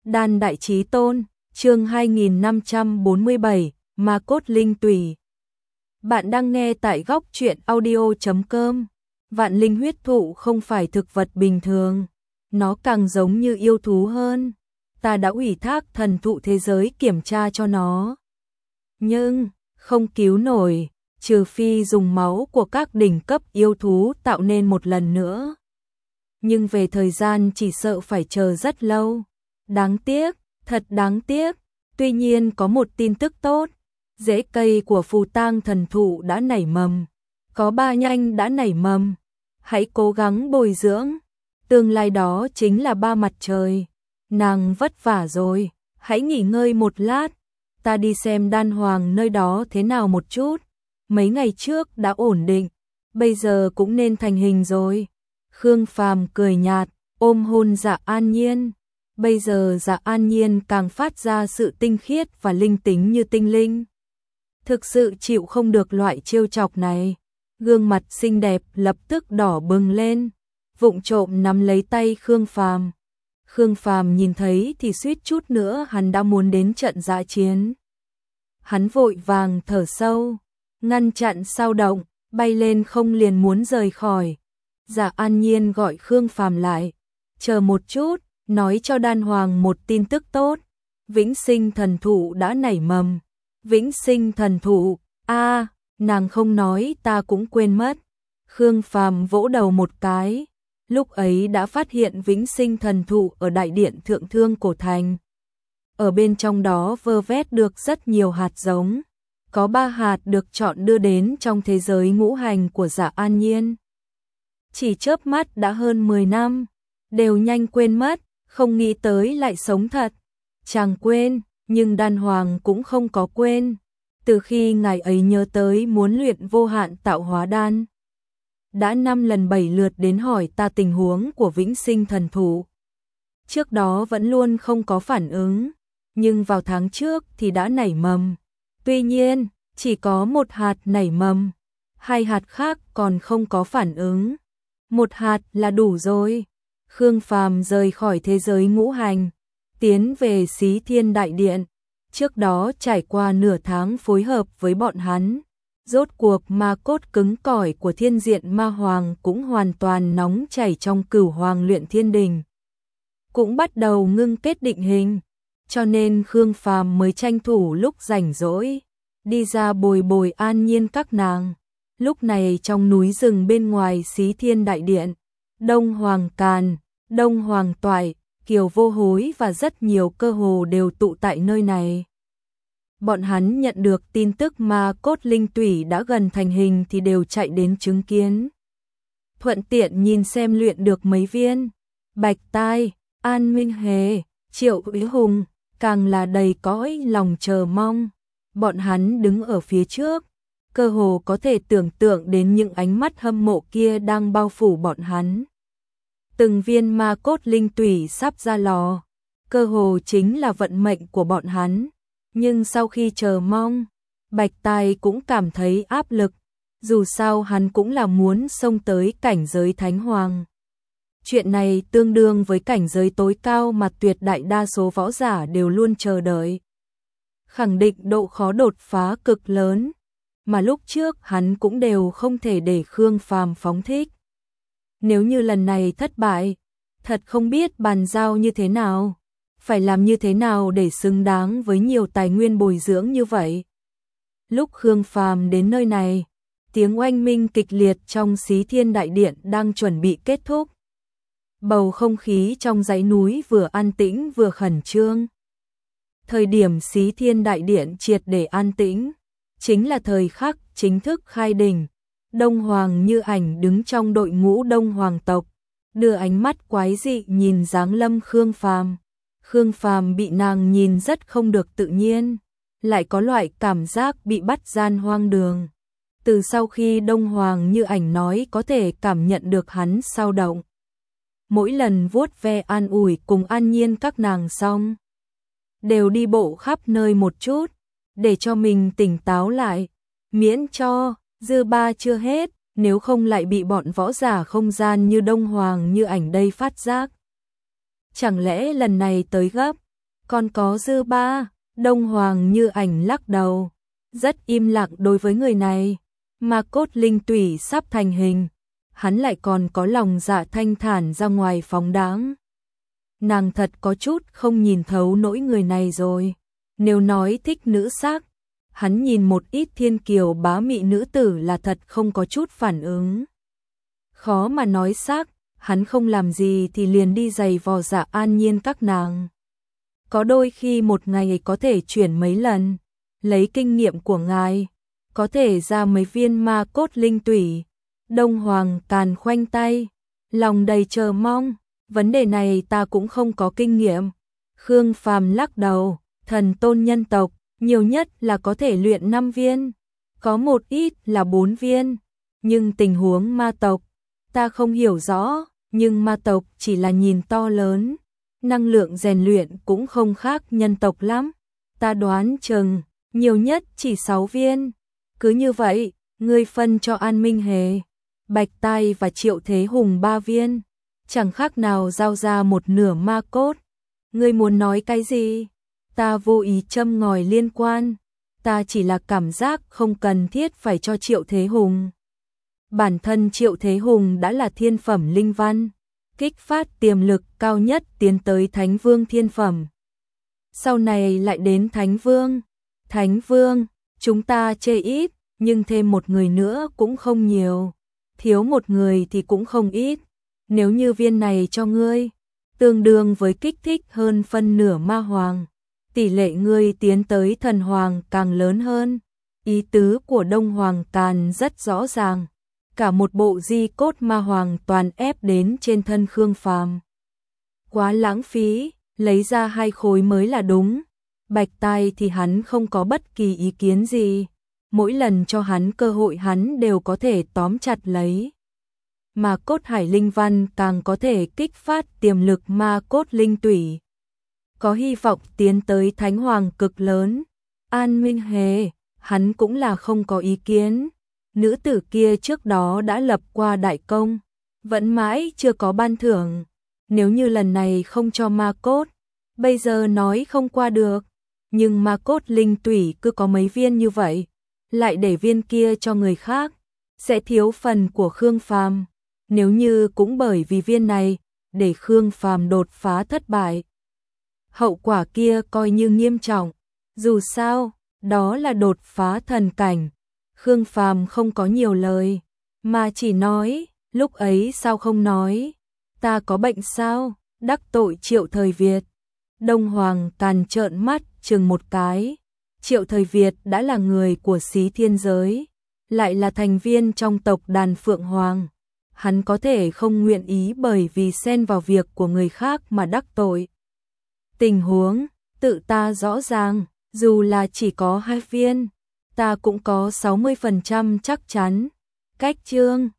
Đan Đại Chí Tôn, chương 2547, Ma Cốt Linh Tủy. Bạn đang nghe tại góc truyện audio.com. Vạn linh huyết thụ không phải thực vật bình thường, nó càng giống như yêu thú hơn. Ta đã ủy thác thần thụ thế giới kiểm tra cho nó, nhưng không cứu nổi, trừ phi dùng máu của các đỉnh cấp yêu thú tạo nên một lần nữa. Nhưng về thời gian chỉ sợ phải chờ rất lâu. Đáng tiếc, thật đáng tiếc. Tuy nhiên có một tin tức tốt, rễ cây của phù tang thần thụ đã nảy mầm. Có 3 nhánh đã nảy mầm. Hãy cố gắng bồi dưỡng. Tương lai đó chính là 3 mặt trời. Nàng vất vả rồi, hãy nghỉ ngơi một lát. Ta đi xem đan hoàng nơi đó thế nào một chút. Mấy ngày trước đã ổn định, bây giờ cũng nên thành hình rồi. Khương Phàm cười nhạt, ôm hôn Dạ An Nhiên. Bây giờ Dạ An Nhiên càng phát ra sự tinh khiết và linh tính như tinh linh. Thực sự chịu không được loại trêu chọc này. Gương mặt xinh đẹp lập tức đỏ bừng lên, vụng trộm nắm lấy tay Khương Phàm. Khương Phàm nhìn thấy thì suýt chút nữa hắn đã muốn đến trận dã chiến. Hắn vội vàng thở sâu, ngăn chặn sao động, bay lên không liền muốn rời khỏi. Dạ An Nhiên gọi Khương Phàm lại, chờ một chút, nói cho đan hoàng một tin tức tốt. Vĩnh sinh thần thụ đã nảy mầm. Vĩnh sinh thần thụ, nàng không nói ta cũng quên mất. Khương Phàm vỗ đầu một cái, lúc ấy đã phát hiện vĩnh sinh thần thụ ở đại điện thượng thương cổ thành. Ở bên trong đó vơ vét được rất nhiều hạt giống. Có 3 hạt được chọn đưa đến trong thế giới ngũ hành của Dạ An Nhiên. Chỉ chớp mắt đã hơn 10 năm, đều nhanh quên mất, không nghĩ tới lại sống thật. Chàng quên, nhưng đan hoàng cũng không có quên. Từ khi ngài ấy nhớ tới muốn luyện vô hạn tạo hóa đan, đã 5 lần 7 lượt đến hỏi ta tình huống của vĩnh sinh thần thụ. Trước đó vẫn luôn không có phản ứng, nhưng vào tháng trước thì đã nảy mầm. Tuy nhiên, chỉ có 1 hạt nảy mầm, 2 hạt khác còn không có phản ứng. 1 hạt là đủ rồi. Khương Phàm rời khỏi thế giới ngũ hành, tiến về Xí Thiên Đại Điện. Trước đó trải qua nửa tháng phối hợp với bọn hắn, rốt cuộc ma cốt cứng cỏi của Thiên Diện Ma Hoàng cũng hoàn toàn nóng chảy trong Cửu Hoàng Luyện Thiên Đình, cũng bắt đầu ngưng kết định hình. Cho nên Khương Phàm mới tranh thủ lúc rảnh rỗi đi ra bồi bồi An Nhiên các nàng. Lúc này trong núi rừng bên ngoài Xí Thiên Đại Điện, Đông Hoàng Càn, Đông Hoàng Toại, Kiều Vô Hối và rất nhiều cơ hồ đều tụ tại nơi này. Bọn hắn nhận được tin tức ma cốt linh tủy đã gần thành hình thì đều chạy đến chứng kiến. Thuận tiện nhìn xem luyện được mấy viên. Bạch Tai, An Minh Hề, Triệu Úy Hùng càng là đầy cõi lòng chờ mong. Bọn hắn đứng ở phía trước, cơ hồ có thể tưởng tượng đến những ánh mắt hâm mộ kia đang bao phủ bọn hắn. Từng viên ma cốt linh tủy sắp ra lò, cơ hồ chính là vận mệnh của bọn hắn. Nhưng sau khi chờ mong, Bạch Tài cũng cảm thấy áp lực, dù sao hắn cũng là muốn xông tới cảnh giới Thánh Hoàng. Chuyện này tương đương với cảnh giới tối cao mà tuyệt đại đa số võ giả đều luôn chờ đợi. Khẳng định độ khó đột phá cực lớn, mà lúc trước hắn cũng đều không thể để Khương Phàm phóng thích. Nếu như lần này thất bại, thật không biết bàn giao như thế nào, phải làm như thế nào để xứng đáng với nhiều tài nguyên bồi dưỡng như vậy. Lúc Khương Phàm đến nơi này, tiếng oanh minh kịch liệt trong Xí Thiên Đại Điện đang chuẩn bị kết thúc. Bầu không khí trong dãy núi vừa an tĩnh vừa khẩn trương. Thời điểm Xí Thiên Đại Điện triệt để an tĩnh, chính là thời khắc chính thức khai đỉnh. Đông Hoàng Như Ảnh đứng trong đội ngũ Đông Hoàng tộc, đưa ánh mắt quái dị nhìn giáng lâm Khương Phàm. Khương Phàm bị nàng nhìn rất không được tự nhiên, lại có loại cảm giác bị bắt gian hoang đường. Từ sau khi Đông Hoàng Như Ảnh nói có thể cảm nhận được hắn sao động. Mỗi lần vuốt ve an ủi cùng An Nhiên các nàng xong, đều đi bộ khắp nơi một chút, để cho mình tỉnh táo lại, miễn cho dư ba chưa hết, nếu không lại bị bọn võ giả không gian như Đông Hoàng Như Ảnh đây phát giác. Chẳng lẽ lần này tới gấp, Còn có dư ba, Đông Hoàng Như Ảnh lắc đầu, rất im lặng đối với người này, mà cốt linh tủy sắp thành hình, hắn lại còn có lòng dạ thanh thản ra ngoài phóng đáng. Nàng thật có chút không nhìn thấu nỗi người này rồi. Nếu nói thích nữ sắc, hắn nhìn một ít thiên kiều bá mị nữ tử là thật không có chút phản ứng. Khó mà nói sắc, hắn không làm gì thì liền đi giày vò Dạ An Nhiên các nàng. Có đôi khi một ngày có thể chuyển mấy lần, lấy kinh nghiệm của ngài, có thể ra mấy viên ma cốt linh tủy. Đông Hoàng Càn khoanh tay, lòng đầy chờ mong, vấn đề này ta cũng không có kinh nghiệm. Khương Phàm lắc đầu, thần tôn nhân tộc, nhiều nhất là có thể luyện 5 viên, có một ít là 4 viên, nhưng tình huống ma tộc, ta không hiểu rõ, nhưng ma tộc chỉ là nhìn to lớn, năng lượng rèn luyện cũng không khác nhân tộc lắm, ta đoán chừng, nhiều nhất chỉ 6 viên. Cứ như vậy, ngươi phân cho An Minh Hề, Bạch Tai và Triệu Thế Hùng 3 viên, chẳng khác nào giao ra một nửa ma cốt. Ngươi muốn nói cái gì? Ta vô ý châm ngòi liên quan, ta chỉ là cảm giác không cần thiết phải cho Triệu Thế Hùng. Bản thân Triệu Thế Hùng đã là thiên phẩm linh văn, kích phát tiềm lực cao nhất tiến tới Thánh Vương thiên phẩm. Sau này lại đến Thánh Vương. Thánh Vương, chúng ta chê ít, nhưng thêm một người nữa cũng không nhiều, thiếu một người thì cũng không ít. Nếu như viên này cho ngươi, tương đương với kích thích hơn phân nửa ma hoàng, tỷ lệ ngươi tiến tới thần hoàng càng lớn hơn. Ý tứ của Đông Hoàng Càn rất rõ ràng, cả một bộ di cốt ma hoàng toàn ép đến trên thân Khương Phàm. Quá lãng phí, lấy ra 2 khối mới là đúng. Bạch Tai thì hắn không có bất kỳ ý kiến gì, mỗi lần cho hắn cơ hội hắn đều có thể tóm chặt lấy. Mà cốt hải linh văn càng có thể kích phát tiềm lực ma cốt linh tủy, có hy vọng tiến tới thánh hoàng cực lớn. An Minh Hề, hắn cũng là không có ý kiến. Nữ tử kia trước đó đã lập qua đại công, vẫn mãi chưa có ban thưởng. Nếu như lần này không cho ma cốt, bây giờ nói không qua được. Nhưng ma cốt linh tủy cứ có mấy viên như vậy, lại để viên kia cho người khác, sẽ thiếu phần của Khương Phàm. Nếu như cũng bởi vì viên này, để Khương Phàm đột phá thất bại, hậu quả kia coi như nghiêm trọng. Dù sao, đó là đột phá thần cảnh. Khương Phàm không có nhiều lời, mà chỉ nói, lúc ấy sao không nói, ta có bệnh sao, đắc tội Triệu Thời Việt. Đông Hoàng Càn trợn mắt chừng một cái. Triệu Thời Việt đã là người của Xí Thiên Giới, lại là thành viên trong tộc đàn Phượng Hoàng. Hắn có thể không nguyện ý bởi vì xen vào việc của người khác mà đắc tội. Tình huống, tự ta rõ ràng, dù là chỉ có 2 viên, ta cũng có 60% chắc chắn. Cách chương